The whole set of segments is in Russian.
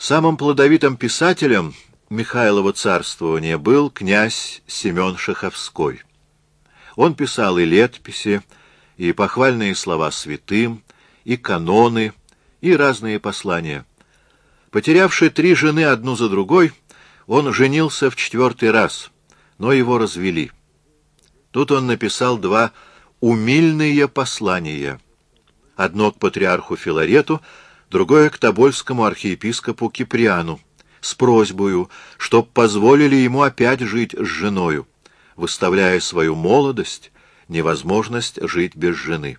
Самым плодовитым писателем Михайлова царствования был князь Семен Шаховской. Он писал и летописи, и похвальные слова святым, и каноны, и разные послания. Потерявший 3 жены одну за другой, он женился в 4-й раз, но его развели. Тут он написал 2 умильные послания. Одно к патриарху Филарету, другое к тобольскому архиепископу Киприану, с просьбою, чтоб позволили ему опять жить с женою, выставляя свою молодость, невозможность жить без жены.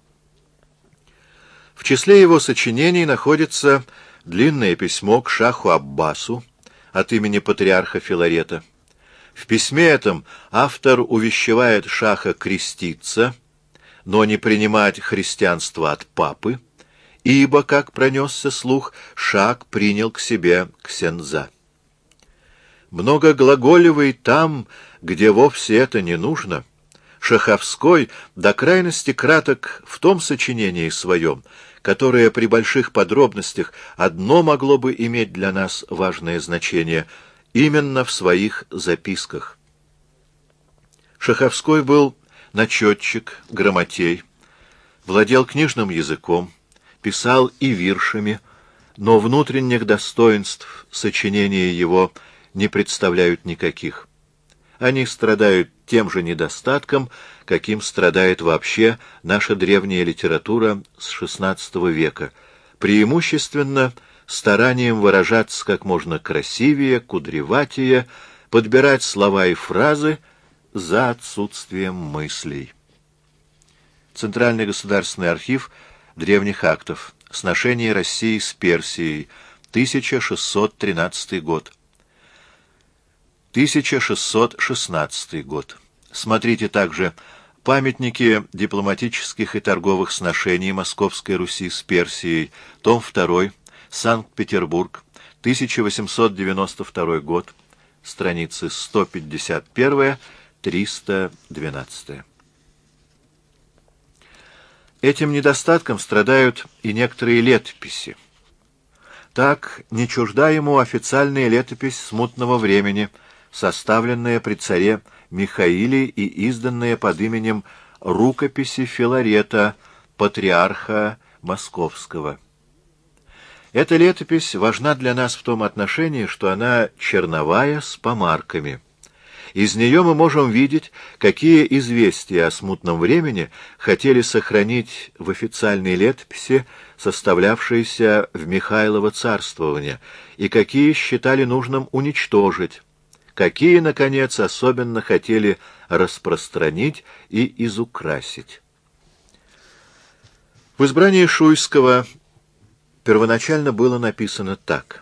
В числе его сочинений находится длинное письмо к шаху Аббасу от имени патриарха Филарета. В письме этом автор увещевает шаха креститься, но не принимать христианство от папы, ибо, как пронесся слух, шах принял к себе ксенза. Многоглаголевый там, где вовсе это не нужно, Шаховской до крайности краток в том сочинении своем, которое при больших подробностях одно могло бы иметь для нас важное значение, именно в своих записках. Шаховской был начетчик, грамотей, владел книжным языком, писал и виршами, но внутренних достоинств сочинения его не представляют никаких. Они страдают тем же недостатком, каким страдает вообще наша древняя литература с XVI века, преимущественно старанием выражаться как можно красивее, кудреватее, подбирать слова и фразы за отсутствием мыслей. Центральный государственный архив древних актов. Сношение России с Персией. 1613 год. 1616 год. Смотрите также памятники дипломатических и торговых сношений Московской Руси с Персией. Том 2. Санкт-Петербург. 1892 год. Страницы 151-312. Этим недостатком страдают и некоторые летописи. Так, не чужда ему официальная летопись смутного времени, составленная при царе Михаиле и изданная под именем «Рукописи Филарета, патриарха Московского». Эта летопись важна для нас в том отношении, что она черновая с помарками. Из нее мы можем видеть, какие известия о смутном времени хотели сохранить в официальной летописи, составлявшейся в Михайлово царствование, и какие считали нужным уничтожить, какие, наконец, особенно хотели распространить и изукрасить. В избрании Шуйского первоначально было написано так.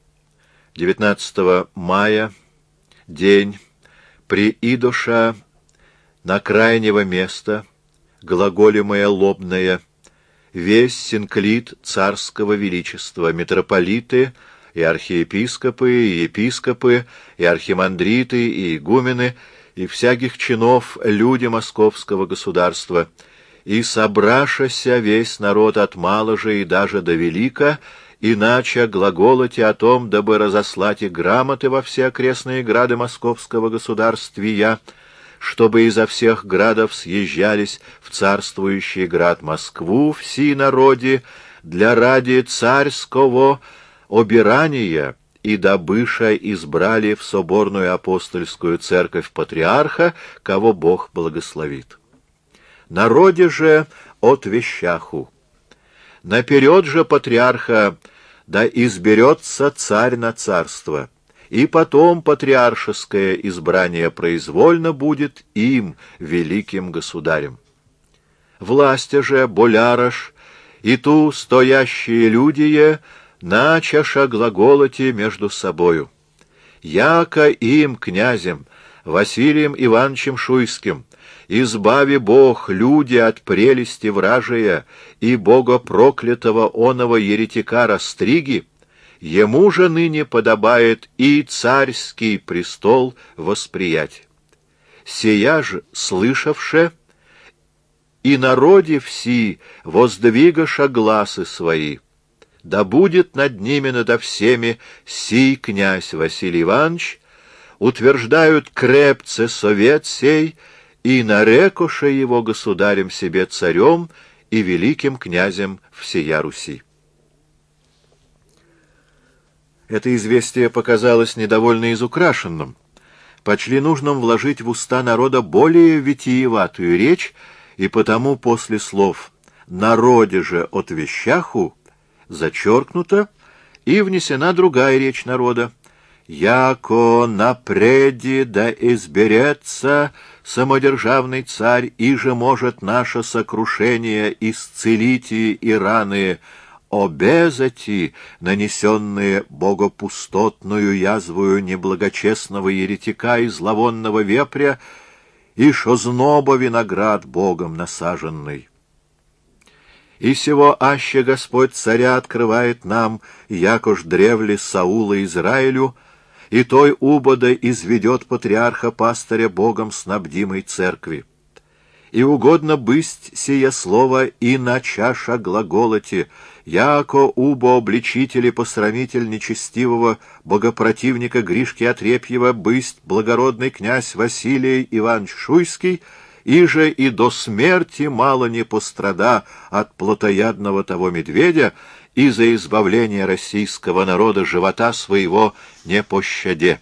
19 мая, день, при идоша на крайнего места, глаголемое лобное, весь синклит царского величества, митрополиты и архиепископы, и епископы, и архимандриты, и игумены, и всяких чинов люди московского государства, и собрашася весь народ от маложа и даже до велика, иначе глаголоте о том, дабы разослать и грамоты во все окрестные грады московского государствия, чтобы изо всех градов съезжались в царствующий град Москву все народи для ради царского обирания, и добыша избрали в соборную апостольскую церковь патриарха, кого Бог благословит. Народе же от вещаху. Наперед же патриарха да изберется царь на царство, и потом патриаршеское избрание произвольно будет им, великим государем. Власти же, болярош, и ту стоящие люди начаша глаголоти между собою. Яко им, князем, Василием Ивановичем Шуйским, избави Бог люди от прелести вражия и Бога проклятого оного еретика Растриги, ему же ныне подобает и царский престол восприять. Сия же, слышавше, и народе все воздвигаша гласы свои, да будет над ними надо всеми сей князь Василий Иванович, утверждают крепце совет сей, и нарекоше его государем себе царем и великим князем всея Руси. Это известие показалось недовольно изукрашенным. Почли нужным вложить в уста народа более витиеватую речь, и потому после слов «народе же от вещаху» зачеркнута и внесена другая речь народа: «Яко напреди да изберется самодержавный царь, иже может наше сокрушение исцелите и раны обезати, нанесенные богопустотную язвою неблагочестного еретика и зловонного вепря, и шозноба виноград богом насаженный. И сего аще Господь царя открывает нам, якож древле Саула Израилю, и той убода изведет патриарха-пастыря богом снабдимой церкви. И угодно бысть сие слово и на чаша глаголоте, яко убо обличитель и посрамитель нечестивого богопротивника Гришки Отрепьева бысть благородный князь Василий Иванович Шуйский, иже и до смерти мало не пострада от плотоядного того медведя, и за избавление российского народа живота своего не пощаде.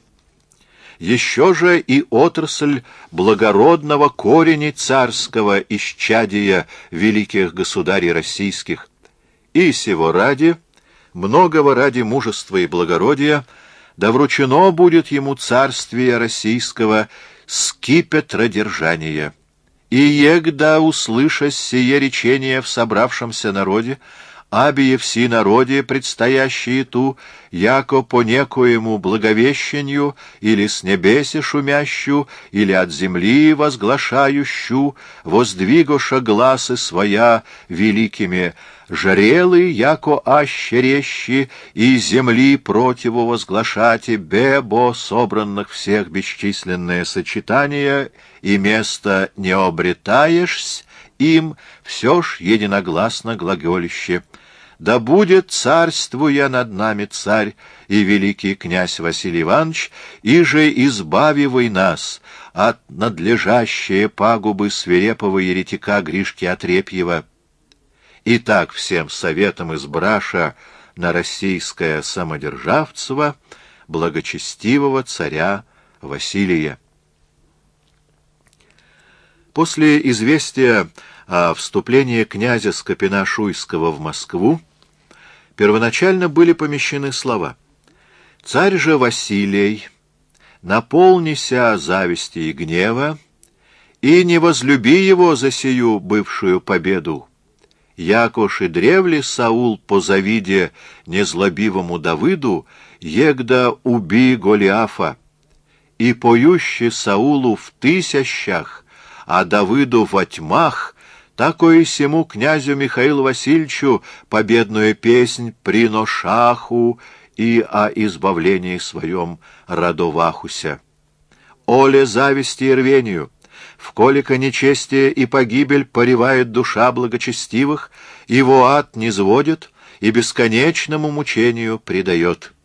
Еще же и отрасль благородного корени царского исчадия великих государей российских. И сего ради, многого ради мужества и благородия, да вручено будет ему царствие российского скипетродержания. И егда, услышась сие речение в собравшемся народе, абие все народе, предстоящие ту, яко по некоему благовещению, или с небеси шумящую, или от земли возглашающую, воздвигоша гласы своя великими, жарелы, яко ащерещи, и земли противу возглашати, бебо собранных всех бесчисленное сочетание, и место не обретаешься, им все ж единогласно глаголище: «Да будет царствуя над нами царь и великий князь Василий Иванович, и же избавивай нас от надлежащей пагубы свирепого еретика Гришки Отрепьева». И так всем советом избраша на российское самодержавство благочестивого царя Василия. После известия о вступлении князя Скопина-Шуйского в Москву первоначально были помещены слова: «Царь же Василий, наполнися зависти и гнева, и не возлюби его за сию бывшую победу, якош и древле Саул по завиде незлобивому Давыду, егда уби Голиафа, и поющий Саулу в тысячах, а Давыду во тьмах, такой сему князю Михаилу Васильевичу победную песнь приношаху и о избавлении своем родовахуся. Оле зависти и рвению, вколика нечестие и погибель поревает душа благочестивых, его ад низводит и бесконечному мучению предает.